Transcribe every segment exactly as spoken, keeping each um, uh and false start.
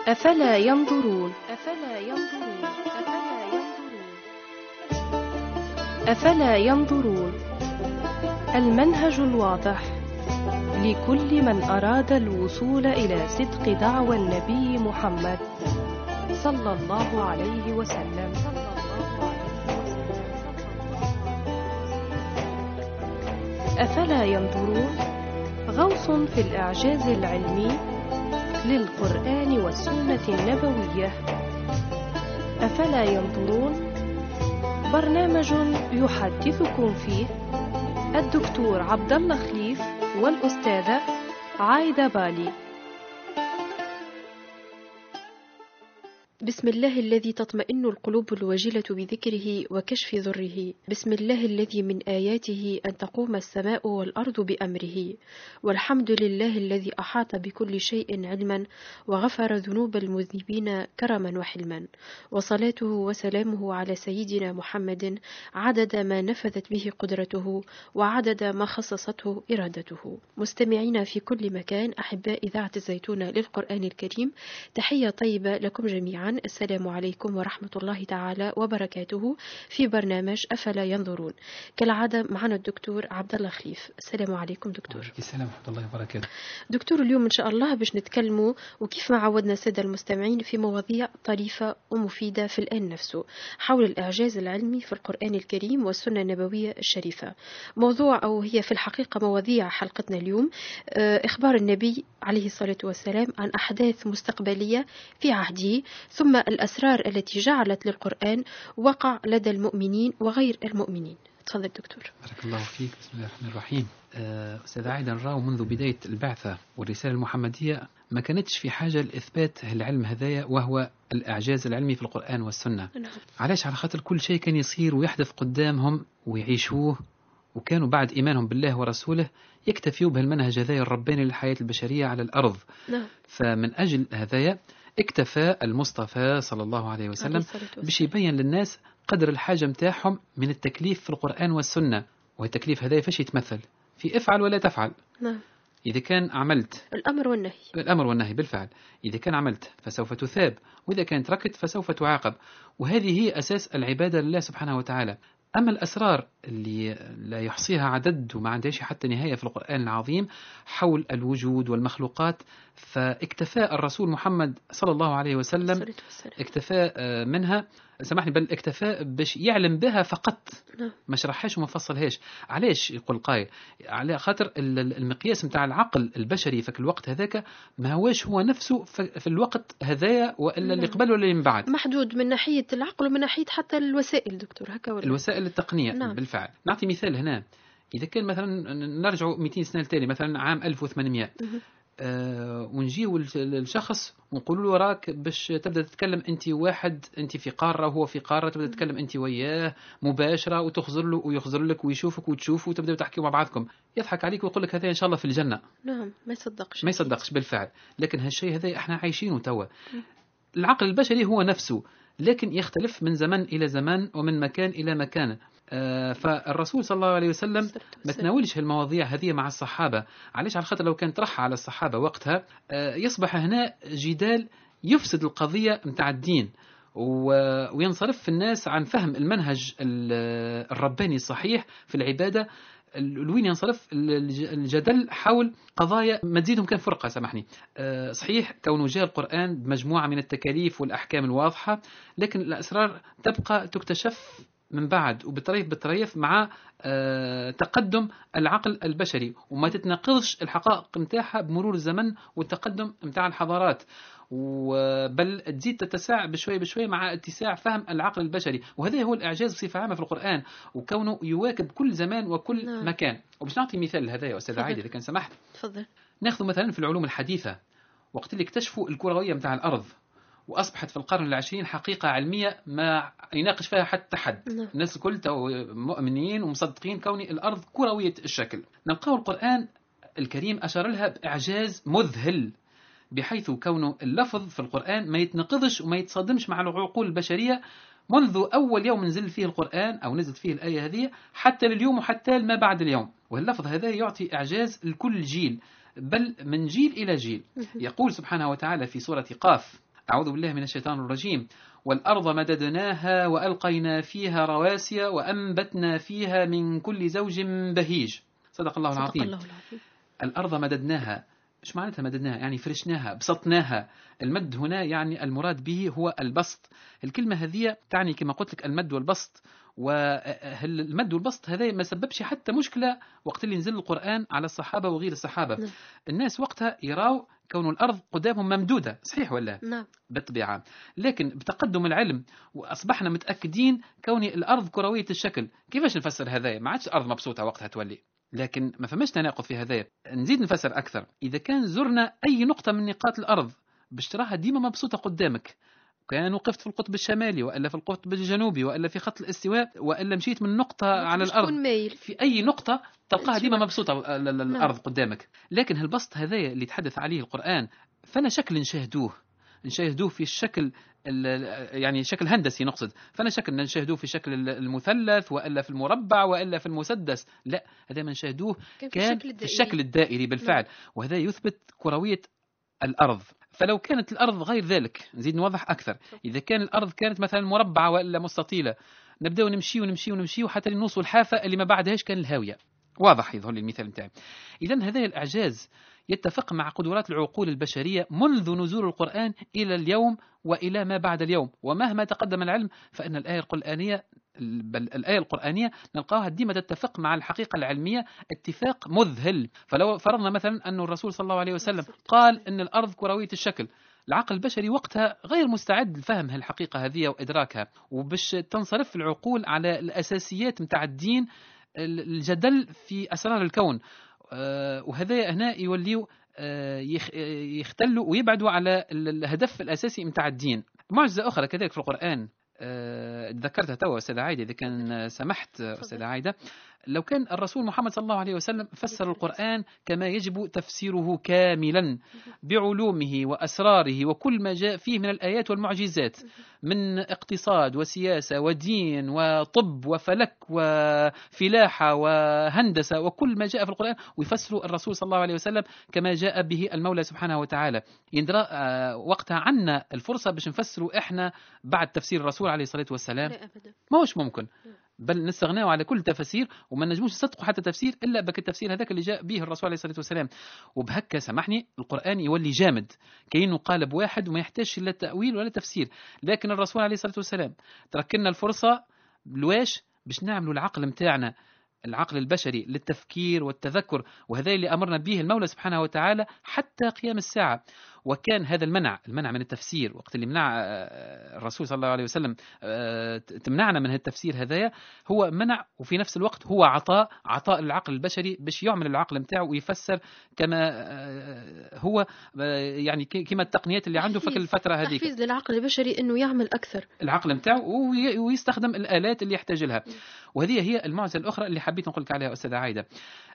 أفلا ينظرون أفلا ينظرون أفلا ينظرون أفلا ينظرون المنهج الواضح لكل من أراد الوصول إلى صدق دعوى النبي محمد صلى الله عليه وسلم. أفلا ينظرون غوص في الإعجاز العلمي للقرآن والسنة النبوية. أفلا ينظرون برنامج يحدثكم فيه الدكتور عبد الله خليف والأستاذة عايدة بالي. بسم الله الذي تطمئن القلوب الوجلة بذكره وكشف ضره. بسم الله الذي من آياته أن تقوم السماء والأرض بأمره. والحمد لله الذي أحاط بكل شيء علما وغفر ذنوب المذنبين كرما وحلما. وصلاته وسلامه على سيدنا محمد عدد ما نفذت به قدرته وعدد ما خصصته إرادته. مستمعين في كل مكان، أحباء إذاعة الزيتون للقرآن الكريم، تحية طيبة لكم جميعا. السلام عليكم ورحمة الله تعالى وبركاته في برنامج أفلا ينظرون. كالعادة معنا الدكتور عبد الله خليف. السلام عليكم دكتور. السلام ورحمة الله وبركاته. دكتور، اليوم إن شاء الله باش نتكلموا وكيف ما عودنا السادة المستمعين في مواضيع طريفة ومفيدة في الآن نفسه حول الإعجاز العلمي في القرآن الكريم والسنة النبوية الشريفة. موضوع أو هي في الحقيقة مواضيع حلقتنا اليوم إخبار النبي عليه الصلاة والسلام عن أحداث مستقبلية في عهده، ثم الأسرار التي جعلت للقرآن وقع لدى المؤمنين وغير المؤمنين. تفضل دكتور. بارك الله فيك. بسم الله الرحمن الرحيم. أستاذ عايدة، نراو منذ بداية البعثة والرسالة المحمدية ما كانتش في حاجة لإثبات العلم هذايا، وهو الإعجاز العلمي في القرآن والسنة. نعم. علاش؟ على خاطر كل شيء كان يصير ويحدث قدامهم ويعيشوه، وكانوا بعد إيمانهم بالله ورسوله يكتفيوا بهالمنهج هذايا الرباني للحياة البشرية على الأرض. نعم. فمن أجل هذايا اكتفى المصطفى صلى الله عليه وسلم باش يبين للناس قدر الحاجة متاعهم من التكليف في القرآن والسنة. والتكليف هذا فاش يتمثل؟ في افعل ولا تفعل. نعم. إذا كان عملت الأمر والنهي. الأمر والنهي بالفعل. إذا كان عملت فسوف تثاب، وإذا كان تركت فسوف تعاقب. وهذه هي أساس العبادة لله سبحانه وتعالى. أما الأسرار اللي لا يحصيها عدد وما عندهاش حتى نهاية في القرآن العظيم حول الوجود والمخلوقات، فاكتفاء الرسول محمد صلى الله عليه وسلم اكتفاء منها، سامحني، بل اكتفاء باش يعلم بها فقط، ما شرحهاش وما فصلهاش. علاش يقول قايل؟ على خاطر المقياس متاع العقل البشري في الوقت هذاك ما هواش هو نفسه في الوقت هذايا، وإلا اللي قبل ولا اللي من بعد، محدود من ناحية العقل ومن ناحية حتى الوسائل دكتور. هكا ولا الوسائل التقنية. نعم. بالفعل. نعطي مثال هنا. إذا كان مثلا نرجع مئتين سنة لتالي، مثلا عام ألف وثمانمائة، أه ونجيو الشخص ونقول له راك باش تبدأ تتكلم أنت واحد، أنت في قارة وهو في قارة، تبدأ تتكلم أنت وياه مباشرة وتخزر له ويخزر لك ويشوفك وتشوفه وتبدأ تحكيوا مع بعضكم، يضحك عليك ويقول لك هذا إن شاء الله في الجنة. نعم. ما يصدقش ما يصدقش بالفعل. لكن هالشيء هذا احنا عايشينه توا. العقل البشري هو نفسه، لكن يختلف من زمن إلى زمن ومن مكان إلى مكان. آه فالرسول صلى الله عليه وسلم ما تناولش هالمواضيع هذه مع الصحابة. علاش؟ على خاطر لو كان طرحها على الصحابة وقتها آه يصبح هنا جدال يفسد القضية متاع الدين، وينصرف في الناس عن فهم المنهج الرباني الصحيح في العبادة، الوين ينصرف الجدل حول قضايا ما تزيدهم كان فرقة. سامحني. أه صحيح كونه جاء القرآن بمجموعة من التكاليف والأحكام الواضحة، لكن الأسرار تبقى تكتشف من بعد وبطريف بطريف مع أه تقدم العقل البشري، وما تتناقضش الحقائق متاعها بمرور الزمن والتقدم متاع الحضارات، بل تزيد تتساع بشوي بشوي مع اتساع فهم العقل البشري. وهذا هو الإعجاز بصفة عامة في القرآن، وكونه يواكب كل زمان وكل نعم. مكان. وباش نعطي مثال هذا يا أستاذ عايدة إذا كان سمحت. تفضل. ناخذ مثلا في العلوم الحديثة، وقت اللي اكتشفوا الكروية متاع الأرض وأصبحت في القرن العشرين حقيقة علمية ما يناقش فيها حتى حد. نعم. الناس الكل مؤمنين ومصدقين كون الأرض كروية الشكل. نلقاو القرآن الكريم أشار لها بإعجاز مذهل، بحيث كونه اللفظ في القرآن ما يتنقضش وما يتصادمش مع العقول البشرية منذ أول يوم نزل فيه القرآن أو نزلت فيه الآية هذه حتى لليوم وحتى ما بعد اليوم. واللفظ هذا يعطي إعجاز لكل جيل، بل من جيل إلى جيل. يقول سبحانه وتعالى في سورة قاف أعوذ بالله من الشيطان الرجيم. والأرض مددناها وألقينا فيها رواسي وأنبتنا فيها من كل زوج بهيج. صدق الله العظيم. صدق الله العظيم. الأرض مددناها، إيش معناتها مددناها؟ يعني فرشناها، بسطناها. المد هنا يعني المراد به هو البسط. الكلمة هذه تعني كما قلت لك المد والبسط، والمد والبسط هذا ما سببش حتى مشكلة وقت اللي نزل القرآن على الصحابة وغير الصحابة. نعم. الناس وقتها يراو كون الأرض قدامهم ممدودة، صحيح ولا؟ نعم. بالطبيعة. لكن بتقدم العلم وأصبحنا متأكدين كون الأرض كروية الشكل. كيفاش نفسر هذا؟ ما عادش الأرض مبسوطة وقتها تولي، لكن ما فماش تناقض في هذايا. نزيد نفسر أكثر. إذا كان زرنا أي نقطة من نقاط الأرض باش تراها ديما مبسوطة قدامك، كان وقفت في القطب الشمالي وإلا في القطب الجنوبي وإلا في خط الاستواء وإلا مشيت من نقطة على الأرض في أي نقطة تلقاها ديما مبسوطة الأرض قدامك. لكن هالبسط هذايا اللي يتحدث عليه القرآن فأنا شكل نشاهدوه نشاهدوه في الشكل يعني شكل هندسي نقصد، فأنا شكل نشاهدوه في شكل المثلث وإلا في المربع وإلا في المسدس، لا هذا ما نشاهدوه كان في, في الشكل الدائري بالفعل. وهذا يثبت كروية الأرض. فلو كانت الأرض غير ذلك، نزيد نوضح أكثر، إذا كان الأرض كانت مثلا مربعة وإلا مستطيلة، نبدأ نمشي ونمشي ونمشي حتى نوصل الحافة اللي ما بعدهاش كان الهاوية. واضح يظهر لي المثال متاعي. إذن هذا الإعجاز يتفق مع قدرات العقول البشرية منذ نزول القرآن إلى اليوم وإلى ما بعد اليوم. ومهما تقدم العلم فإن الآية القرآنية بل الآية القرآنية نلقاها ديما تتفق مع الحقيقة العلمية اتفاق مذهل. فلو فرضنا مثلا أن الرسول صلى الله عليه وسلم قال أن الأرض كروية الشكل، العقل البشري وقتها غير مستعد لفهم الحقيقة هذه وإدراكها، وبش تنصرف العقول على الأساسيات متاع الدين الجدل في أسرار الكون. وهذا هنا يوليوا يختلوا ويبعدوا على الهدف الأساسي متاع الدين. معجزة أخرى كذلك في القرآن ذكرتها توا أستاذة عايدة إذا كان سمحت أستاذة عايدة، لو كان الرسول محمد صلى الله عليه وسلم فسر القرآن كما يجب تفسيره كاملا بعلومه وأسراره وكل ما جاء فيه من الآيات والمعجزات من اقتصاد وسياسة ودين وطب وفلك وفلاحة وهندسة وكل ما جاء في القرآن، ويفسر الرسول صلى الله عليه وسلم كما جاء به المولى سبحانه وتعالى، يندرى وقتها عنا الفرصة باش نفسروا إحنا بعد تفسير الرسول عليه الصلاة والسلام؟ ما هوش ممكن، بل نستغناو على كل تفسير وما نجموش نصدقوا حتى تفسير إلا بك التفسير هذاك اللي جاء به الرسول عليه الصلاة والسلام. وبهكا سامحني القرآن يولي جامد كأنه قالب واحد وما يحتاجش لا تأويل ولا تفسير. لكن الرسول عليه الصلاة والسلام تركنا الفرصة لواش باش نعملوا العقل متاعنا العقل البشري للتفكير والتذكر، وهذا اللي أمرنا به المولى سبحانه وتعالى حتى قيام الساعة. وكان هذا المنع المنع من التفسير وقت اللي منع الرسول صلى الله عليه وسلم تمنعنا من التفسير هذايا هو منع، وفي نفس الوقت هو عطاء عطاء العقل البشري باش يعمل العقل متاعه ويفسر كما هو يعني كما التقنيات اللي عنده في الفترة هذه. تحفيز للعقل البشري انه يعمل اكثر العقل متاعه ويستخدم الآلات اللي يحتاجها. وهذه هي المعجزة الأخرى اللي حبيت نقول لك عليها أستاذة عايدة.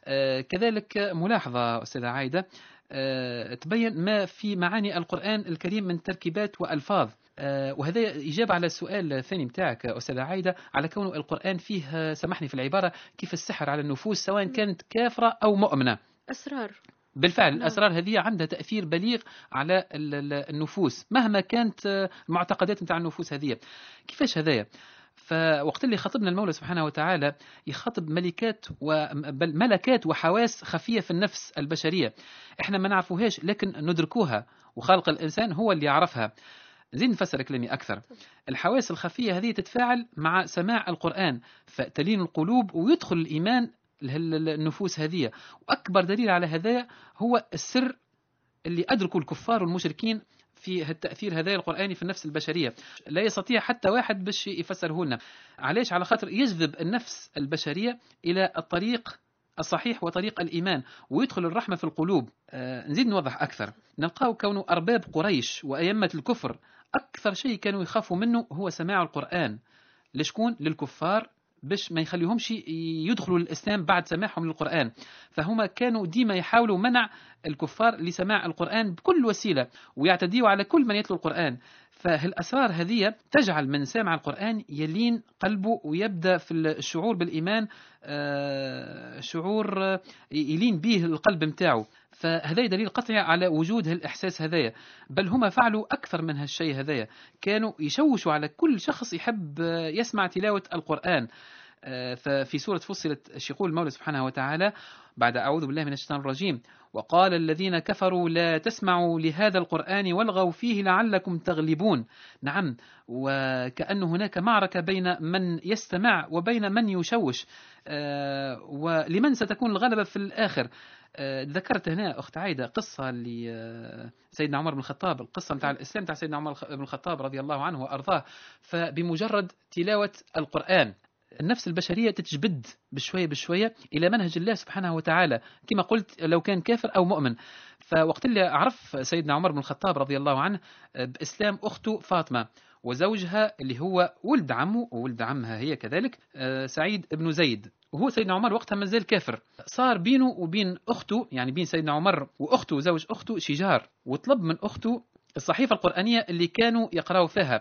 كذلك ملاحظة أستاذة عايدة، أه تبين ما في معاني القرآن الكريم من تركيبات وألفاظ. أه وهذا إجابة على السؤال الثاني متاعك أستاذة عايدة على كون القرآن فيه سمحني في العبارة كيف السحر على النفوس سواء كانت كافرة أو مؤمنة. أسرار بالفعل نعم. الأسرار هذه عندها تأثير بليغ على النفوس مهما كانت المعتقدات متاع النفوس هذه. كيفاش هذايا؟ فوقت اللي خاطبنا المولى سبحانه وتعالى يخاطب ملكات وبل ملكات وحواس خفية في النفس البشرية احنا ما نعرفوهاش لكن ندركوها، وخالق الإنسان هو اللي يعرفها. زين نفسر كلامي أكثر. الحواس الخفية هذه تتفاعل مع سماع القرآن فتلين القلوب ويدخل الإيمان النفوس هذه. وأكبر دليل على هذا هو السر اللي أدركوا الكفار والمشركين في التأثير هذا القرآني في النفس البشرية، لا يستطيع حتى واحد باش يفسره لنا. علاش؟ على خاطر يجذب النفس البشرية إلى الطريق الصحيح وطريق الإيمان ويدخل الرحمة في القلوب. آه نزيد نوضح أكثر. نلقاو كونه أرباب قريش وأئمة الكفر أكثر شيء كانوا يخافوا منه هو سماع القرآن. لشكون؟ للكفار باش ما يخليهمش يدخلوا الإسلام بعد سماعهم للقرآن. فهم كانوا ديما يحاولوا منع الكفار لسماع القرآن بكل وسيلة ويعتديوا على كل من يتلو القرآن. فالأسرار هذه تجعل من سامع القرآن يلين قلبه ويبدأ في الشعور بالإيمان شعور يلين به القلب متاعه. فهذا دليل قطعي على وجود هالإحساس هذايا. بل هما فعلوا أكثر من هالشيء هذايا، كانوا يشوشوا على كل شخص يحب يسمع تلاوة القرآن. ففي سورة فصلت يقول المولى سبحانه وتعالى بعد أعوذ بالله من الشيطان الرجيم: وقال الذين كفروا لا تسمعوا لهذا القرآن والغوا فيه لعلكم تغلبون. نعم، وكأن هناك معركة بين من يستمع وبين من يشوش، ولمن ستكون الغلبة في الآخر. ذكرت هنا أخت عايدة قصة لسيدنا عمر بن الخطاب، القصة متاع الإسلام متاع سيدنا عمر بن الخطاب رضي الله عنه وأرضاه. فبمجرد تلاوة القرآن النفس البشرية تتجبد بشوية بشوية إلى منهج الله سبحانه وتعالى، كما قلت لو كان كافر أو مؤمن. فوقت اللي عرف سيدنا عمر بن الخطاب رضي الله عنه بإسلام أخته فاطمة وزوجها اللي هو ولد عمه وولد عمها هي كذلك سعيد بن زيد، وهو سيدنا عمر وقتها ما زال كافر، صار بينه وبين أخته، يعني بين سيدنا عمر وأخته وزوج أخته شجار، وطلب من أخته الصحيفة القرآنية اللي كانوا يقرأوا فيها،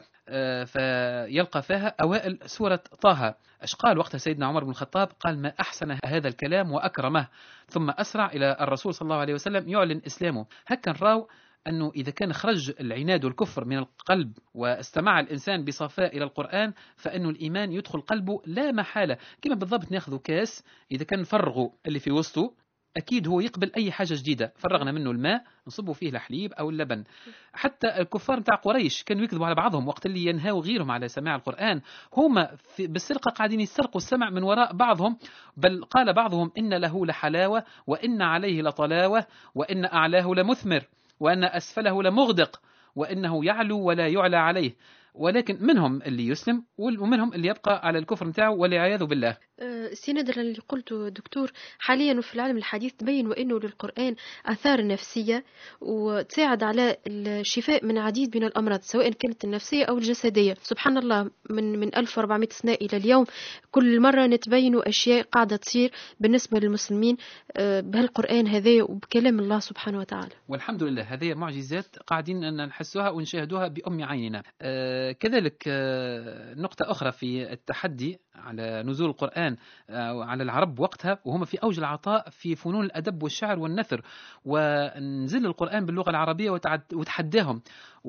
فيلقى فيها أوائل سورة طه. ايش قال وقتها سيدنا عمر بن الخطاب؟ قال: ما أحسن هذا الكلام وأكرمه. ثم أسرع إلى الرسول صلى الله عليه وسلم يعلن إسلامه. هكا نراو أنه إذا كان خرج العناد والكفر من القلب واستمع الإنسان بصفاء إلى القرآن فإنه الإيمان يدخل قلبه لا محالة. كما بالضبط ناخذ كاس، إذا كان فرغوا اللي في وسطه أكيد هو يقبل أي حاجة جديدة، فرغنا منه الماء نصبوا فيه الحليب أو اللبن. حتى الكفار متاع قريش كانوا يكذبوا على بعضهم وقت اللي ينهوا غيرهم على سماع القرآن، هما بالسرقة قاعدين يسرقوا السمع من وراء بعضهم. بل قال بعضهم: إن له لحلاوة وإن عليه لطلاوة وإن أعلاه لمثمر وأن أسفله لمغدق وإنه يعلو ولا يعلى عليه. ولكن منهم اللي يسلم ومنهم اللي يبقى على الكفر متاعه والعياذ بالله. سينادر اللي قلته دكتور، حاليا في العالم الحديث تبين وانه للقرآن آثار نفسية وتساعد على الشفاء من عديد من الأمراض سواء كانت النفسية أو الجسدية. سبحان الله، من من ألف وأربعمائة سنة إلى اليوم كل مرة نتبين أشياء قاعدة تصير بالنسبة للمسلمين بهالقرآن هذا وبكلام الله سبحانه وتعالى، والحمد لله. هذه معجزات قاعدين أن نحسوها ونشاهدوها بأم عيننا. آه كذلك آه نقطة أخرى في التحدي على نزول القرآن على العرب وقتها، وهم في أوج العطاء في فنون الأدب والشعر والنثر، ونزل القرآن باللغة العربية وتحداهم.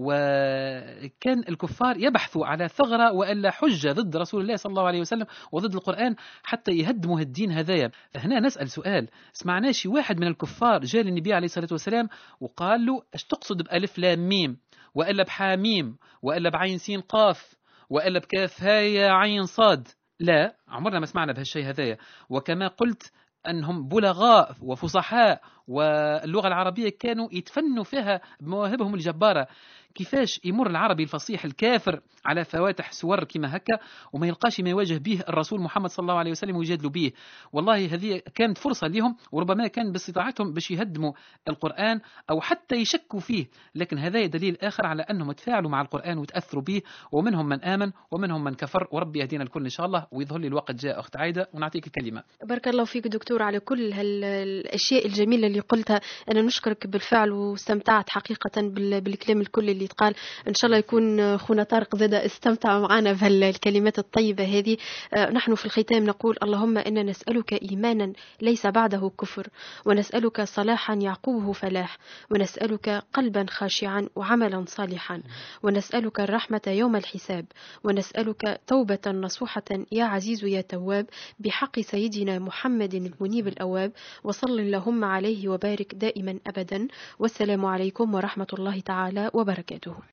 وكان الكفار يبحثوا على ثغرة وإلا حجة ضد رسول الله صلى الله عليه وسلم وضد القرآن حتى يهدموا الدين هذايا. هنا نسأل سؤال: سمعناش واحد من الكفار جاء للنبي عليه الصلاة والسلام وقال له: ايش تقصد بألف لام ميم وإلا بحاميم وإلا بعين سين قاف وإلا بكاف هاي عين صاد؟ لا، عمرنا ما سمعنا بهالشيء هذايا. وكما قلت أنهم بلغاء وفصحاء، واللغة العربية كانوا يتفنوا فيها بمواهبهم الجبارة. كيفاش يمر العربي الفصيح الكافر على فواتح سور كما هكا وما يلقاش ما يواجه به الرسول محمد صلى الله عليه وسلم ويجادلوا به؟ والله هذه كانت فرصة لهم، وربما كان باستطاعتهم باش يهدموا القرآن أو حتى يشكوا فيه. لكن هذا دليل آخر على أنهم تفاعلوا مع القرآن وتأثروا به، ومنهم من آمن ومنهم من كفر. وربي يهدينا الكل إن شاء الله. ويظهر لي الوقت جاء أخت عايدة ونعطيك الكلمة. بارك الله فيك دكتور على كل هالأشياء الجميلة اللي قلتها. أنا نشكرك بالفعل واستمتعت حقيقة بالكلام الكل اللي تقال. إن شاء الله يكون خونا طارق زادا استمتع معنا بهالكلمات الطيبة هذه. نحن في الختام نقول: اللهم إنا نسألك إيمانا ليس بعده كفر، ونسألك صلاحا يعقوبه فلاح، ونسألك قلبا خاشعا وعملا صالحا، ونسألك الرحمة يوم الحساب، ونسألك توبة نصوحة يا عزيز يا تواب بحق سيدنا محمد المنيب الأواب. وصل اللهم عليه وبارك دائما أبدا. والسلام عليكم ورحمة الله تعالى وبركاته.